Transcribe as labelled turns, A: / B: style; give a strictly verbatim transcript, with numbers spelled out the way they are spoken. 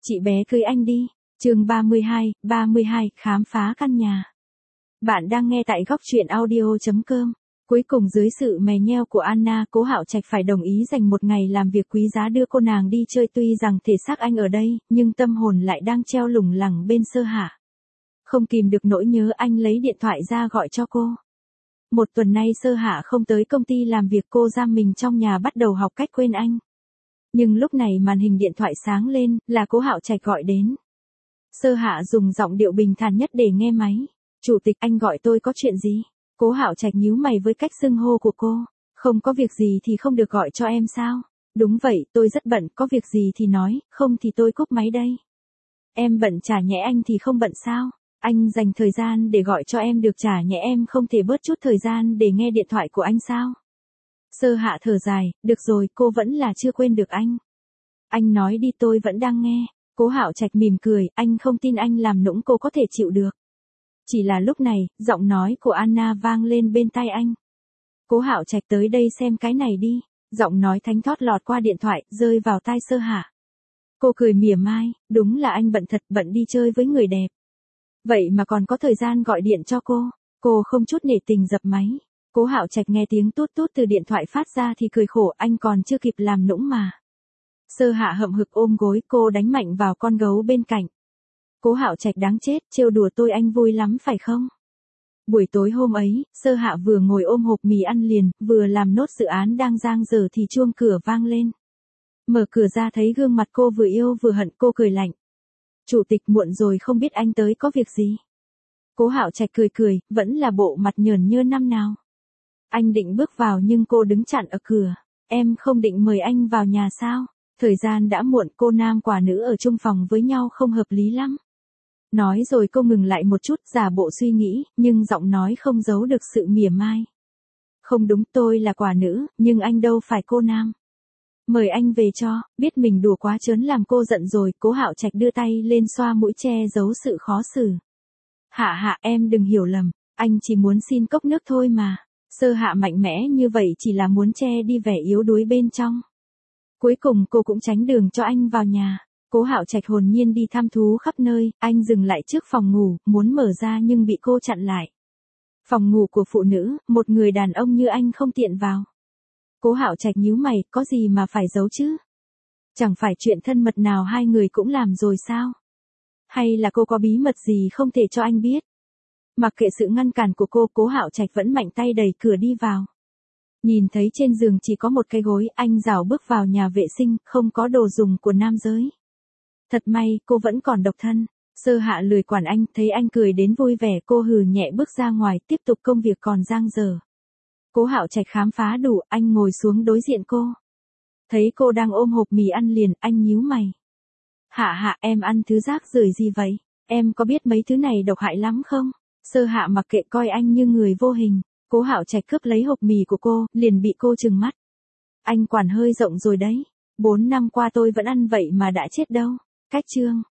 A: Chị bé cưới anh đi. Chương ba mươi hai, ba mươi hai, khám phá căn nhà. Bạn đang nghe tại góc truyện audio chấm com. Cuối cùng dưới sự mè nheo của Anna, Cố Hạo Trạch phải đồng ý dành một ngày làm việc quý giá đưa cô nàng đi chơi, tuy rằng thể xác anh ở đây, nhưng tâm hồn lại đang treo lủng lẳng bên Sơ Hạ. Không kìm được nỗi nhớ, anh lấy điện thoại ra gọi cho cô. Một tuần nay Sơ Hạ không tới công ty làm việc, cô giam mình trong nhà bắt đầu học cách quên anh. Nhưng lúc này màn hình điện thoại sáng lên, là Cố Hạo Trạch gọi đến. Sơ Hạ dùng giọng điệu bình thản nhất để nghe máy. Chủ tịch, anh gọi tôi có chuyện gì? Cố Hạo Trạch nhíu mày với cách xưng hô của cô. Không có việc gì thì không được gọi cho em sao? Đúng vậy, tôi rất bận, có việc gì thì nói, không thì tôi cúp máy đây. Em bận chả nhẽ anh thì không bận sao? Anh dành thời gian để gọi cho em được, chả nhẽ em không thể bớt chút thời gian để nghe điện thoại của anh sao? Sơ Hạ thở dài, được rồi, cô vẫn là chưa quên được anh. Anh nói đi, tôi vẫn đang nghe. Cố Hạo Trạch mỉm cười, anh không tin anh làm nũng cô có thể chịu được. Chỉ là lúc này, giọng nói của Anna vang lên bên tai anh. Cố Hạo Trạch, tới đây xem cái này đi. Giọng nói thánh thót lọt qua điện thoại, rơi vào tai Sơ Hạ. Cô cười mỉa mai, đúng là anh bận thật, bận đi chơi với người đẹp. Vậy mà còn có thời gian gọi điện cho cô. Cô không chút nể tình dập máy. Cố Hạo Trạch nghe tiếng tút tút từ điện thoại phát ra thì cười khổ, anh còn chưa kịp làm nũng mà. Sơ Hạ hậm hực ôm gối, cô đánh mạnh vào con gấu bên cạnh. Cố Hạo Trạch đáng chết, trêu đùa tôi anh vui lắm phải không? Buổi tối hôm ấy, Sơ Hạ vừa ngồi ôm hộp mì ăn liền, vừa làm nốt dự án đang dang dở thì chuông cửa vang lên. Mở cửa ra thấy gương mặt cô vừa yêu vừa hận, cô cười lạnh. Chủ tịch, muộn rồi, không biết anh tới có việc gì? Cố Hạo Trạch cười cười, vẫn là bộ mặt nhởn nhơ năm nào. Anh định bước vào nhưng cô đứng chặn ở cửa. Em không định mời anh vào nhà sao? Thời gian đã muộn, cô nam quả nữ ở chung phòng với nhau không hợp lý lắm. Nói rồi cô ngừng lại một chút, giả bộ suy nghĩ, nhưng giọng nói không giấu được sự mỉa mai. Không đúng, tôi là quả nữ, nhưng anh đâu phải cô nam. Mời anh về cho, biết mình đùa quá trớn làm cô giận rồi. Cố Hạo Trạch đưa tay lên xoa mũi che giấu sự khó xử. Hạ Hạ, em đừng hiểu lầm, anh chỉ muốn xin cốc nước thôi mà. Sơ Hạ mạnh mẽ như vậy chỉ là muốn che đi vẻ yếu đuối bên trong. Cuối cùng cô cũng tránh đường cho anh vào nhà. Cố Hạo Trạch hồn nhiên đi thăm thú khắp nơi, anh dừng lại trước phòng ngủ, muốn mở ra nhưng bị cô chặn lại. Phòng ngủ của phụ nữ, một người đàn ông như anh không tiện vào. Cố Hạo Trạch nhíu mày, có gì mà phải giấu chứ? Chẳng phải chuyện thân mật nào hai người cũng làm rồi sao? Hay là cô có bí mật gì không thể cho anh biết? Mặc kệ sự ngăn cản của cô, Cố Hạo Trạch vẫn mạnh tay đẩy cửa đi vào. Nhìn thấy trên giường chỉ có một cái gối, anh rảo bước vào nhà vệ sinh, không có đồ dùng của nam giới. Thật may, cô vẫn còn độc thân. Sơ Hạ lười quản anh, thấy anh cười đến vui vẻ, cô hừ nhẹ bước ra ngoài, tiếp tục công việc còn dang dở. Cố Hạo Trạch khám phá đủ, anh ngồi xuống đối diện cô. Thấy cô đang ôm hộp mì ăn liền, anh nhíu mày. Hạ Hạ, em ăn thứ rác rưởi gì vậy? Em có biết mấy thứ này độc hại lắm không? Sơ Hạ mặc kệ, coi anh như người vô hình. Cố Hạo Trạch cướp lấy hộp mì của cô, liền bị cô trừng mắt. Anh quản hơi rộng rồi đấy. Bốn năm qua tôi vẫn ăn vậy mà đã chết đâu. Cách chương.